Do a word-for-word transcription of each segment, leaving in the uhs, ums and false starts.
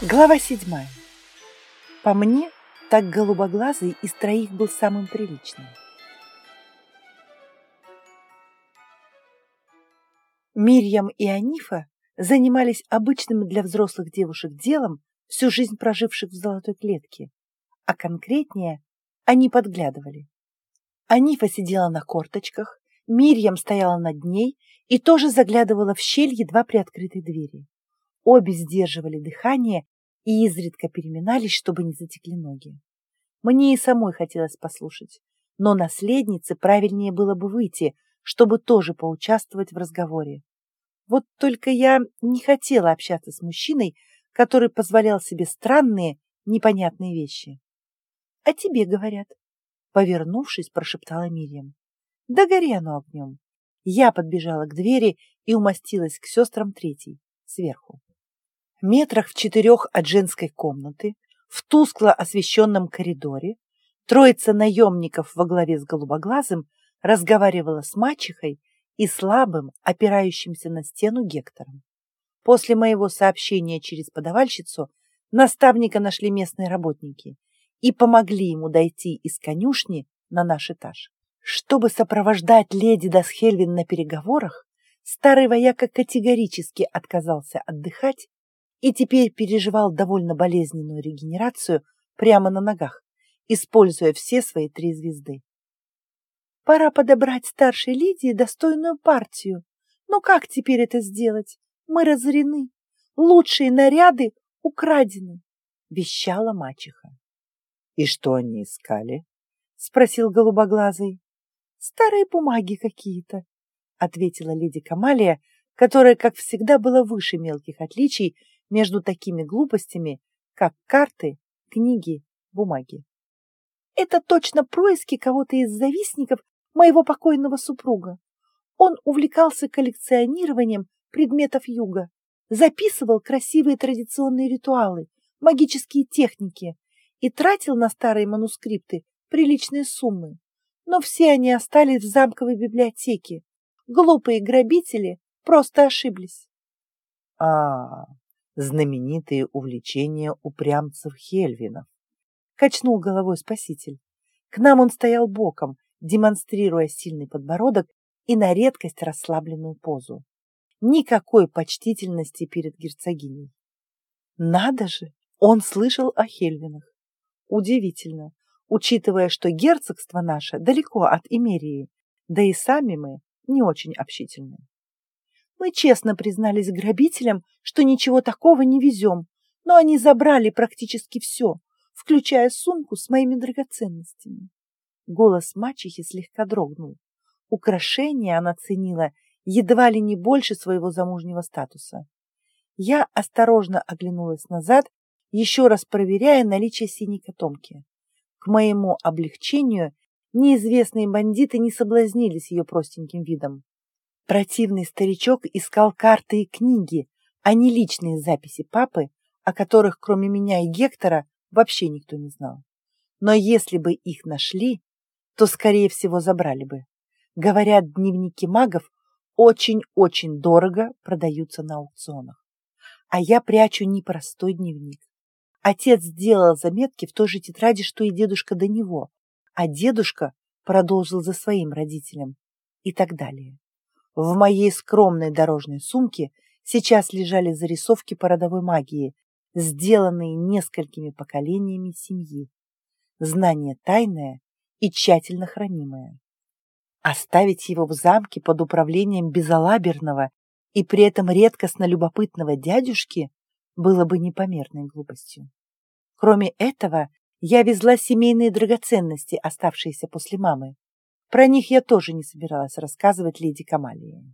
Глава седьмая. По мне, так голубоглазый из троих был самым приличным. Мирьям и Анифа занимались обычным для взрослых девушек делом, всю жизнь проживших в золотой клетке, а конкретнее они подглядывали. Анифа сидела на корточках, Мирьям стояла над ней и тоже заглядывала в щель едва приоткрытой двери. Обе сдерживали дыхание и изредка переминались, чтобы не затекли ноги. Мне и самой хотелось послушать, но наследнице правильнее было бы выйти, чтобы тоже поучаствовать в разговоре. Вот только я не хотела общаться с мужчиной, который позволял себе странные, непонятные вещи. — А тебе говорят, — повернувшись, прошептала Мирьям. — Да гори оно огнем. Я подбежала к двери и умостилась к сестрам третьей, сверху. Метрах в четырех от женской комнаты, в тускло освещенном коридоре, троица наемников во главе с голубоглазым разговаривала с мачехой и слабым, опирающимся на стену Гектором. После моего сообщения через подавальщицу наставника нашли местные работники и помогли ему дойти из конюшни на наш этаж. Чтобы сопровождать леди Дасхельвин на переговорах, старый вояка категорически отказался отдыхать и теперь переживал довольно болезненную регенерацию прямо на ногах, используя все свои три звезды. Пора подобрать старшей леди достойную партию. Но как теперь это сделать? Мы разорены. Лучшие наряды украдены, — вещала мачеха. — И что они искали? — спросил голубоглазый. — Старые бумаги какие-то, — ответила леди Камалия, которая, как всегда, была выше мелких отличий между такими глупостями, как карты, книги, бумаги. Это точно происки кого-то из завистников моего покойного супруга. Он увлекался коллекционированием предметов юга, записывал красивые традиционные ритуалы, магические техники и тратил на старые манускрипты приличные суммы. Но все они остались в замковой библиотеке. Глупые грабители просто ошиблись. А, знаменитые увлечения упрямцев Хельвинов, качнул головой спаситель. К нам он стоял боком, демонстрируя сильный подбородок и на редкость расслабленную позу. Никакой почтительности перед герцогиней. Надо же, он слышал о Хельвинах. Удивительно, учитывая, что герцогство наше далеко от Имерии, да и сами мы не очень общительны. Мы честно признались грабителям, что ничего такого не везем, но они забрали практически все, включая сумку с моими драгоценностями. Голос мачехи слегка дрогнул. Украшения она ценила едва ли не больше своего замужнего статуса. Я осторожно оглянулась назад, еще раз проверяя наличие синей котомки. К моему облегчению неизвестные бандиты не соблазнились ее простеньким видом. Противный старичок искал карты и книги, а не личные записи папы, о которых кроме меня и Гектора вообще никто не знал. Но если бы их нашли, то, скорее всего, забрали бы. Говорят, дневники магов очень-очень дорого продаются на аукционах. А я прячу непростой дневник. Отец сделал заметки в той же тетради, что и дедушка до него, а дедушка продолжил за своим родителем и так далее. В моей скромной дорожной сумке сейчас лежали зарисовки по родовой магии, сделанные несколькими поколениями семьи. Знание тайное и тщательно хранимое. Оставить его в замке под управлением безалаберного и при этом редкостно любопытного дядюшки было бы непомерной глупостью. Кроме этого, я везла семейные драгоценности, оставшиеся после мамы. Про них я тоже не собиралась рассказывать леди Камалии.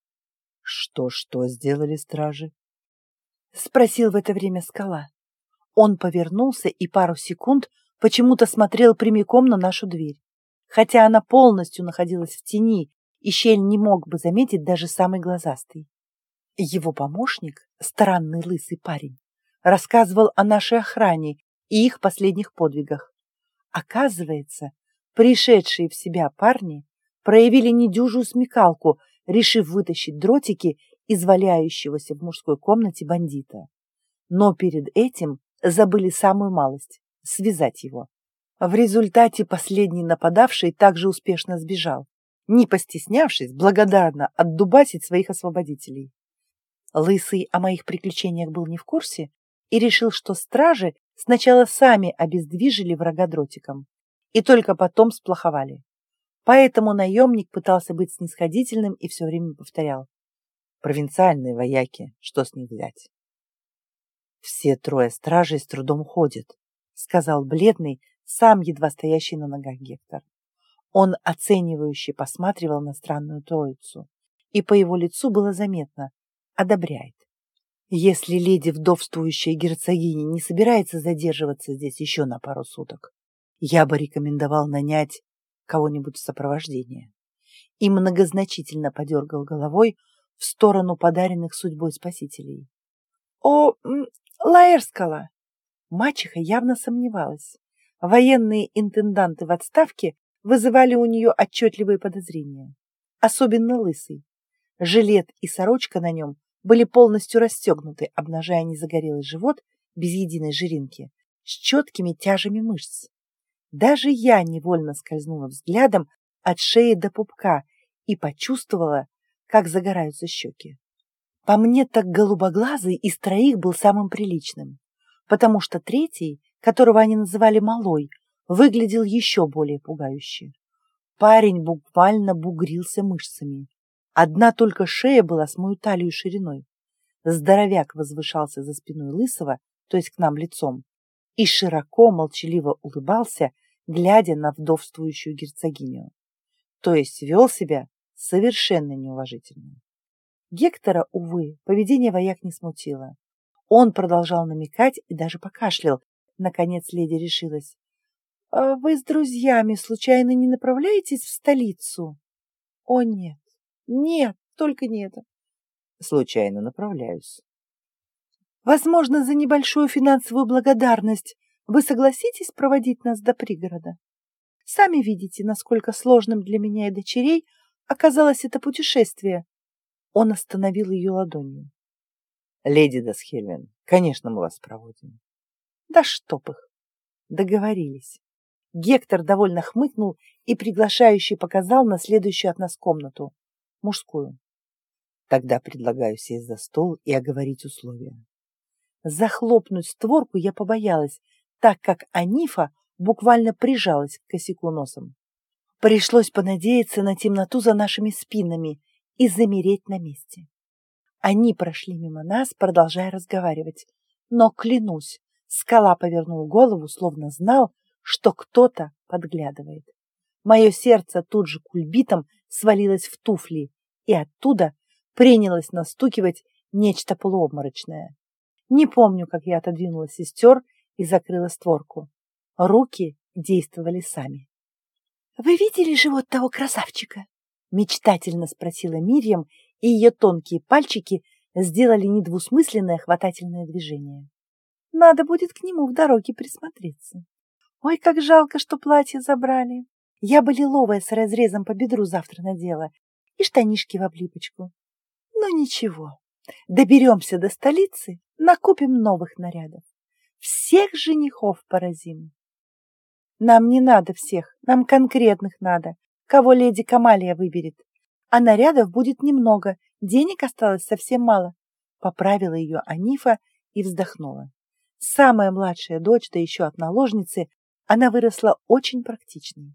«Что-что сделали стражи?» — спросил в это время Скала. Он повернулся и пару секунд почему-то смотрел прямиком на нашу дверь. Хотя она полностью находилась в тени, и щель не мог бы заметить даже самый глазастый. Его помощник, странный лысый парень, рассказывал о нашей охране и их последних подвигах. Оказывается, пришедшие в себя парни проявили недюжую смекалку, решив вытащить дротики из валяющегося в мужской комнате бандита. но перед этим забыли самую малость – связать его. В результате последний нападавший также успешно сбежал, не постеснявшись благодарно отдубасить своих освободителей. Лысый о моих приключениях был не в курсе и решил, что стражи сначала сами обездвижили врага дротиком и только потом сплоховали. Поэтому наемник пытался быть снисходительным и все время повторял: «Провинциальные вояки, что с них взять?» «Все трое стражей с трудом ходят», — сказал бледный, сам едва стоящий на ногах Гектор. Он оценивающе посматривал на странную троицу, и по его лицу было заметно — одобряет. «Если леди вдовствующая герцогиня не собирается задерживаться здесь еще на пару суток, я бы рекомендовал нанять кого-нибудь в сопровождение». И многозначительно подергал головой в сторону подаренных судьбой спасителей. «О, Лаэрскала!» Мачеха явно сомневалась. Военные интенданты в отставке вызывали у нее отчетливые подозрения. Особенно лысый. Жилет и сорочка на нем были полностью расстегнуты, обнажая незагорелый живот без единой жиринки, с четкими тяжами мышц. Даже я невольно скользнула взглядом от шеи до пупка и почувствовала, как загораются щеки. По мне, так голубоглазый из троих был самым приличным, потому что третий, которого они называли Малой, выглядел еще более пугающе. Парень буквально бугрился мышцами. Одна только шея была с мою талию шириной. Здоровяк возвышался за спиной Лысого, то есть к нам лицом, и широко, молчаливо улыбался, глядя на вдовствующую герцогиню. То есть вел себя совершенно неуважительно. Гектора, увы, поведение вояк не смутило. Он продолжал намекать и даже покашлял. Наконец леди решилась. «А вы с друзьями случайно не направляетесь в столицу?» «О, нет, нет, только не это». «Случайно направляюсь». «Возможно, за небольшую финансовую благодарность вы согласитесь проводить нас до пригорода? Сами видите, насколько сложным для меня и дочерей оказалось это путешествие». Он остановил ее ладонью. «Леди Дасхельвин, конечно, мы вас проводим». «Да чтоб их!» Договорились. Гектор довольно хмыкнул и приглашающий показал на следующую от нас комнату, мужскую. «Тогда предлагаю сесть за стол и оговорить условия». Захлопнуть створку я побоялась, так как Анифа буквально прижалась к косяку носом. Пришлось понадеяться на темноту за нашими спинами и замереть на месте. Они прошли мимо нас, продолжая разговаривать, но, клянусь, Скала повернул голову, словно знал, что кто-то подглядывает. Мое сердце тут же кульбитом свалилось в туфли, и оттуда принялось настукивать нечто полуобморочное. Не помню, как я отодвинула сестер и закрыла створку. Руки действовали сами. «Вы видели живот того красавчика?» — мечтательно спросила Мирьям, и ее тонкие пальчики сделали недвусмысленное хватательное движение. «Надо будет к нему в дороге присмотреться. Ой, как жалко, что платье забрали. Я бы лиловое с разрезом по бедру завтра надела и штанишки в облипочку. Но ничего, доберемся до столицы, накупим новых нарядов. Всех женихов поразим». «Нам не надо всех, нам конкретных надо, кого леди Камалия выберет. А нарядов будет немного, денег осталось совсем мало», — поправила ее Анифа и вздохнула. Самая младшая дочь, да еще от наложницы, она выросла очень практичной.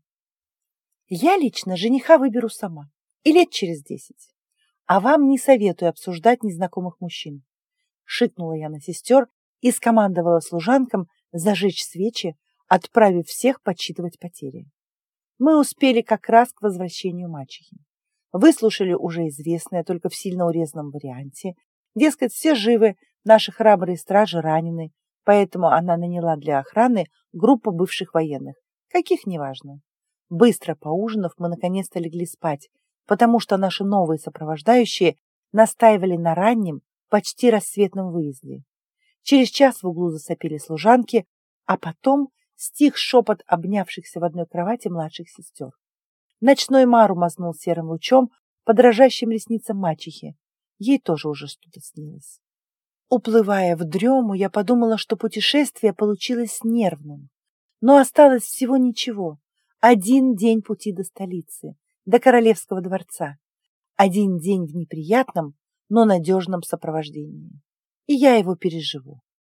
«Я лично жениха выберу сама, и лет через десять. А вам не советую обсуждать незнакомых мужчин». Шикнула я на сестер и скомандовала служанкам зажечь свечи, отправив всех подсчитывать потери. Мы успели как раз к возвращению мачехи. Выслушали уже известное, только в сильно урезанном варианте. Дескать, все живы, наши храбрые стражи ранены, поэтому она наняла для охраны группу бывших военных, каких неважно. Быстро поужинав, мы наконец-то легли спать, потому что наши новые сопровождающие настаивали на раннем, почти рассветном выезде. Через час в углу засопели служанки, а потом стих шепот обнявшихся в одной кровати младших сестер. Ночной мару мазнул серым лучом по дрожащим ресницам мачехи. Ей тоже уже что-то снилось. Уплывая в дрему, я подумала, что путешествие получилось нервным. Но осталось всего ничего. Один день пути до столицы, до королевского дворца. Один день в неприятном, но надежном сопровождении. И я его переживу.